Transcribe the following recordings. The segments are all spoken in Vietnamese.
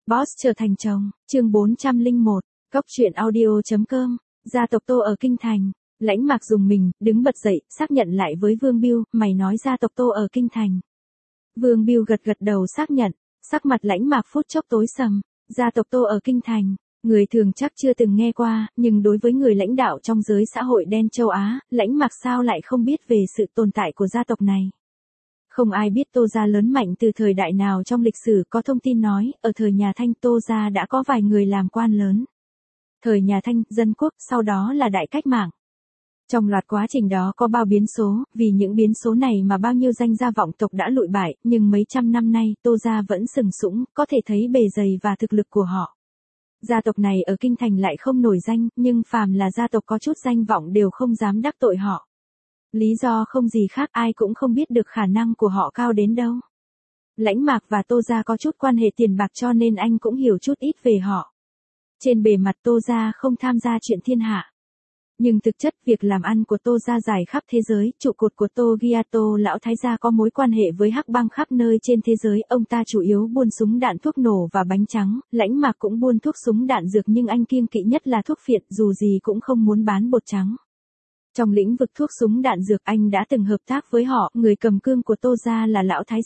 Boss trở thành chồng, chương 401, Cóc truyện audio.com, gia tộc Tô ở Kinh Thành. Lãnh Mạc dùng mình, đứng bật dậy, xác nhận lại với Vương Biêu, mày nói gia tộc Tô ở Kinh Thành. Vương Biêu gật gật đầu xác nhận, sắc mặt Lãnh Mạc phút chốc tối sầm, gia tộc Tô ở Kinh Thành. Người thường chắc chưa từng nghe qua, nhưng đối với người lãnh đạo trong giới xã hội đen châu Á, Lãnh Mạc sao lại không biết về sự tồn tại của gia tộc này. Không ai biết Tô gia lớn mạnh từ thời đại nào trong lịch sử, có thông tin nói, ở thời nhà Thanh Tô gia đã có vài người làm quan lớn. Thời nhà Thanh, dân quốc, sau đó là đại cách mạng. Trong loạt quá trình đó có bao biến số, vì những biến số này mà bao nhiêu danh gia vọng tộc đã lụi bại, nhưng mấy trăm năm nay Tô gia vẫn sừng sững, có thể thấy bề dày và thực lực của họ. Gia tộc này ở Kinh Thành lại không nổi danh, nhưng phàm là gia tộc có chút danh vọng đều không dám đắc tội họ. Lý do không gì khác, ai cũng không biết được khả năng của họ cao đến đâu. Lãnh Mạc và Tô gia có chút quan hệ tiền bạc cho nên anh cũng hiểu chút ít về họ. Trên bề mặt Tô gia không tham gia chuyện thiên hạ. Nhưng thực chất việc làm ăn của Tô gia dài khắp thế giới, trụ cột của Tô Ghiato lão thái gia có mối quan hệ với hắc bang khắp nơi trên thế giới, ông ta chủ yếu buôn súng đạn thuốc nổ và bánh trắng, Lãnh Mạc cũng buôn thuốc súng đạn dược nhưng anh kiêng kỵ nhất là thuốc phiện, dù gì cũng không muốn bán bột trắng. Trong lĩnh vực thuốc súng đạn dược anh đã từng hợp tác với họ, người cầm cương của Tô gia là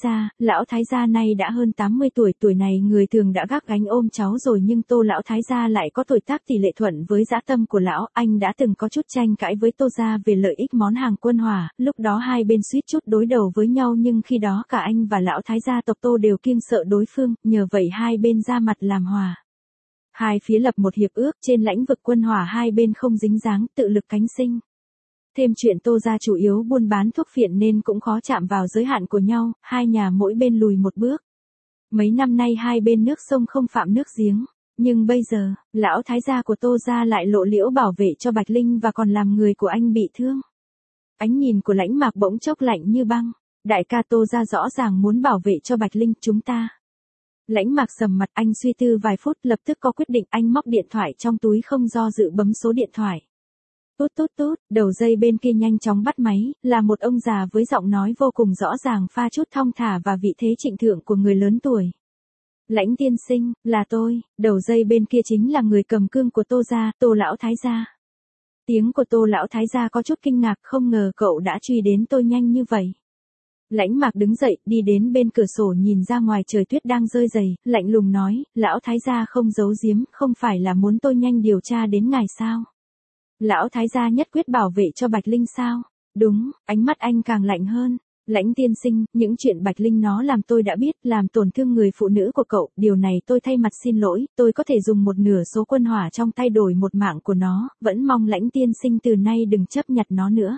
lão thái gia nay đã hơn 80 tuổi, tuổi này người thường đã gác gánh ôm cháu rồi nhưng Tô lão thái gia lại có tuổi tác tỷ lệ thuận với dã tâm của lão, anh đã từng có chút tranh cãi với Tô gia về lợi ích món hàng quân hỏa, lúc đó hai bên suýt chút đối đầu với nhau nhưng khi đó cả anh và lão thái gia tộc Tô đều kiêng sợ đối phương, nhờ vậy hai bên ra mặt làm hòa. Hai phía lập một hiệp ước, trên lãnh vực quân hỏa hai bên không dính dáng, tự lực cánh sinh. Thêm chuyện Tô gia chủ yếu buôn bán thuốc phiện nên cũng khó chạm vào giới hạn của nhau, hai nhà mỗi bên lùi một bước. Mấy năm nay hai bên nước sông không phạm nước giếng, nhưng bây giờ, lão thái gia của Tô gia lại lộ liễu bảo vệ cho Bạch Linh và còn làm người của anh bị thương. Ánh nhìn của Lãnh Mạc bỗng chốc lạnh như băng, đại ca Tô gia rõ ràng muốn bảo vệ cho Bạch Linh chúng ta. Lãnh Mạc sầm mặt, anh suy tư vài phút lập tức có quyết định, anh móc điện thoại trong túi không do dự bấm số điện thoại. Tút tút tút, đầu dây bên kia nhanh chóng bắt máy, là một ông già với giọng nói vô cùng rõ ràng pha chút thong thả và vị thế trịnh thượng của người lớn tuổi. Lãnh tiên sinh, là tôi, đầu dây bên kia chính là người cầm cương của Tô gia, Tô lão thái gia. Tiếng của Tô lão thái gia có chút kinh ngạc, không ngờ cậu đã truy đến tôi nhanh như vậy. Lãnh Mạc đứng dậy, đi đến bên cửa sổ nhìn ra ngoài trời tuyết đang rơi dày, lạnh lùng nói, lão thái gia không giấu giếm, không phải là muốn tôi nhanh điều tra đến ngài sao? Lão thái gia nhất quyết bảo vệ cho Bạch Linh sao? Đúng, ánh mắt anh càng lạnh hơn. Lãnh tiên sinh, những chuyện Bạch Linh nó làm tôi đã biết, làm tổn thương người phụ nữ của cậu, điều này tôi thay mặt xin lỗi, tôi có thể dùng một nửa số quân hỏa trong tay đổi một mạng của nó, vẫn mong Lãnh tiên sinh từ nay đừng chấp nhặt nó nữa.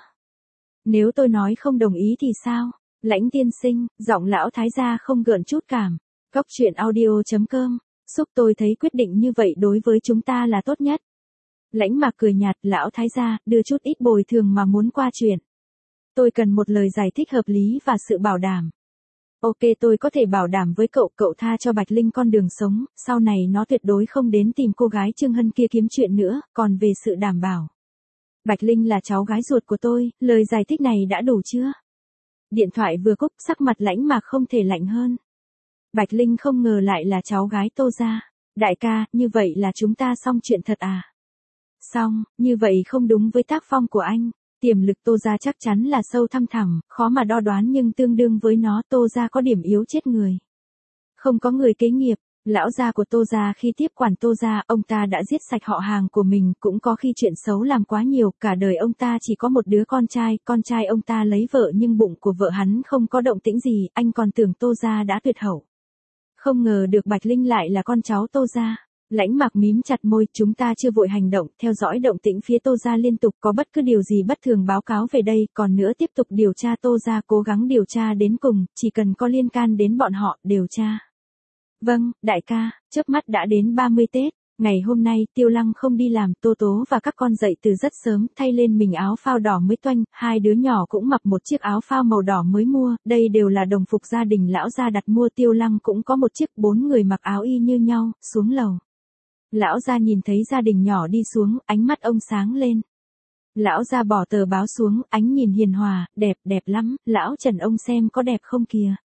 Nếu tôi nói không đồng ý thì sao? Lãnh tiên sinh, giọng lão thái gia không gợn chút cảm. Cóc truyện audio.com, giúp tôi thấy quyết định như vậy đối với chúng ta là tốt nhất. Lãnh Mạc cười nhạt, lão thái gia, đưa chút ít bồi thường mà muốn qua chuyện. Tôi cần một lời giải thích hợp lý và sự bảo đảm. Ok, tôi có thể bảo đảm với cậu, cậu tha cho Bạch Linh con đường sống, sau này nó tuyệt đối không đến tìm cô gái Trương Hân kia kiếm chuyện nữa, còn về sự đảm bảo. Bạch Linh là cháu gái ruột của tôi, lời giải thích này đã đủ chưa? Điện thoại vừa cúp, sắc mặt Lãnh Mạc không thể lạnh hơn. Bạch Linh không ngờ lại là cháu gái Tô gia. Đại ca, như vậy là chúng ta xong chuyện thật à? Xong, như vậy không đúng với tác phong của anh. Tiềm lực Tô gia chắc chắn là sâu thăm thẳm, khó mà đo đoán nhưng tương đương với nó Tô gia có điểm yếu chết người. Không có người kế nghiệp, lão gia của Tô gia khi tiếp quản Tô gia, ông ta đã giết sạch họ hàng của mình, cũng có khi chuyện xấu làm quá nhiều, cả đời ông ta chỉ có một đứa con trai ông ta lấy vợ nhưng bụng của vợ hắn không có động tĩnh gì, anh còn tưởng Tô gia đã tuyệt hậu. Không ngờ được Bạch Linh lại là con cháu Tô gia. Lãnh Mạc mím chặt môi, chúng ta chưa vội hành động, theo dõi động tĩnh phía Tô gia liên tục, có bất cứ điều gì bất thường báo cáo về đây, còn nữa tiếp tục điều tra Tô gia, cố gắng điều tra đến cùng, chỉ cần có liên can đến bọn họ, điều tra. Vâng, đại ca, chớp mắt đã đến 30 Tết, ngày hôm nay Tiêu Lăng không đi làm, Tô Tố và các con dậy từ rất sớm, thay lên mình áo phao đỏ mới toanh, hai đứa nhỏ cũng mặc một chiếc áo phao màu đỏ mới mua, đây đều là đồng phục gia đình lão gia đặt mua, Tiêu Lăng cũng có một chiếc, 4 người mặc áo y như nhau, xuống lầu. Lão gia nhìn thấy gia đình nhỏ đi xuống, ánh mắt ông sáng lên. Lão gia bỏ tờ báo xuống, ánh nhìn hiền hòa, đẹp lắm, lão Trần ông xem có đẹp không kìa.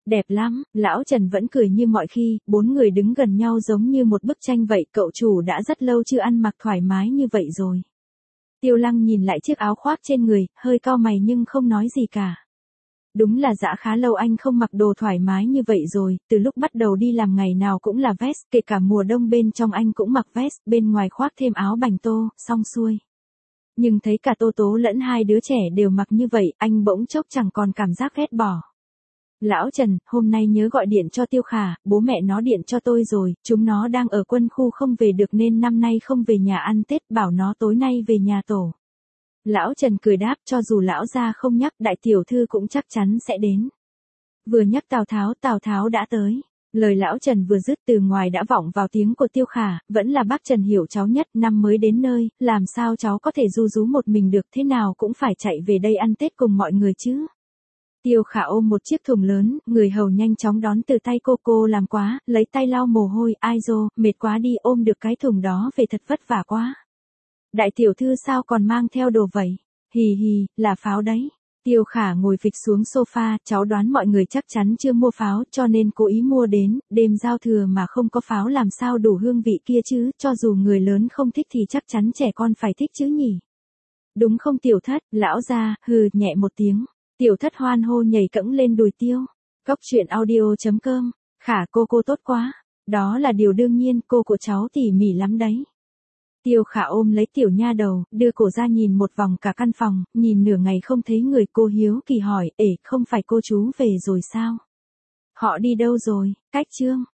Đẹp lắm, lão Trần vẫn cười như mọi khi, bốn người đứng gần nhau giống như một bức tranh vậy, cậu chủ đã rất lâu chưa ăn mặc thoải mái như vậy rồi. Tiêu Lăng nhìn lại chiếc áo khoác trên người, hơi cau mày nhưng không nói gì cả. Đúng là đã khá lâu anh không mặc đồ thoải mái như vậy rồi, từ lúc bắt đầu đi làm ngày nào cũng là vest, kể cả mùa đông bên trong anh cũng mặc vest, bên ngoài khoác thêm áo bành tô, xong xuôi. Nhưng thấy cả Tô Tố lẫn hai đứa trẻ đều mặc như vậy, anh bỗng chốc chẳng còn cảm giác ghét bỏ. Lão Trần, hôm nay nhớ gọi điện cho Tiêu Khả, bố mẹ nó điện cho tôi rồi, chúng nó đang ở quân khu không về được nên năm nay không về nhà ăn Tết, bảo nó tối nay về nhà tổ. Lão Trần cười đáp, cho dù lão gia không nhắc, đại tiểu thư cũng chắc chắn sẽ đến. Vừa nhắc Tào Tháo đã tới. Lời lão Trần vừa dứt từ ngoài đã vọng vào tiếng của Tiêu Khả, vẫn là bác Trần hiểu cháu nhất, năm mới đến nơi, làm sao cháu có thể ru rú một mình được, thế nào cũng phải chạy về đây ăn Tết cùng mọi người chứ. Tiêu Khả ôm một chiếc thùng lớn, người hầu nhanh chóng đón từ tay cô làm quá, lấy tay lau mồ hôi, ai dô, mệt quá đi, ôm được cái thùng đó về thật vất vả quá. Đại tiểu thư sao còn mang theo đồ vậy? Hì hì, là pháo đấy. Tiêu Khả ngồi phịch xuống sofa, cháu đoán mọi người chắc chắn chưa mua pháo cho nên cố ý mua đến, đêm giao thừa mà không có pháo làm sao đủ hương vị kia chứ, cho dù người lớn không thích thì chắc chắn trẻ con phải thích chứ nhỉ. Đúng không Tiểu Thất, lão gia, hừ, nhẹ một tiếng. Tiểu Thất hoan hô nhảy cẫng lên đùi Tiêu. Cóc truyện audio.com, Khả cô tốt quá. Đó là điều đương nhiên, cô của cháu tỉ mỉ lắm đấy. Tiêu Khả ôm lấy tiểu nha đầu, đưa cổ ra nhìn một vòng cả căn phòng, nhìn nửa ngày không thấy người, cô hiếu kỳ hỏi, không phải cô chú về rồi sao? Họ đi đâu rồi? Cách chương.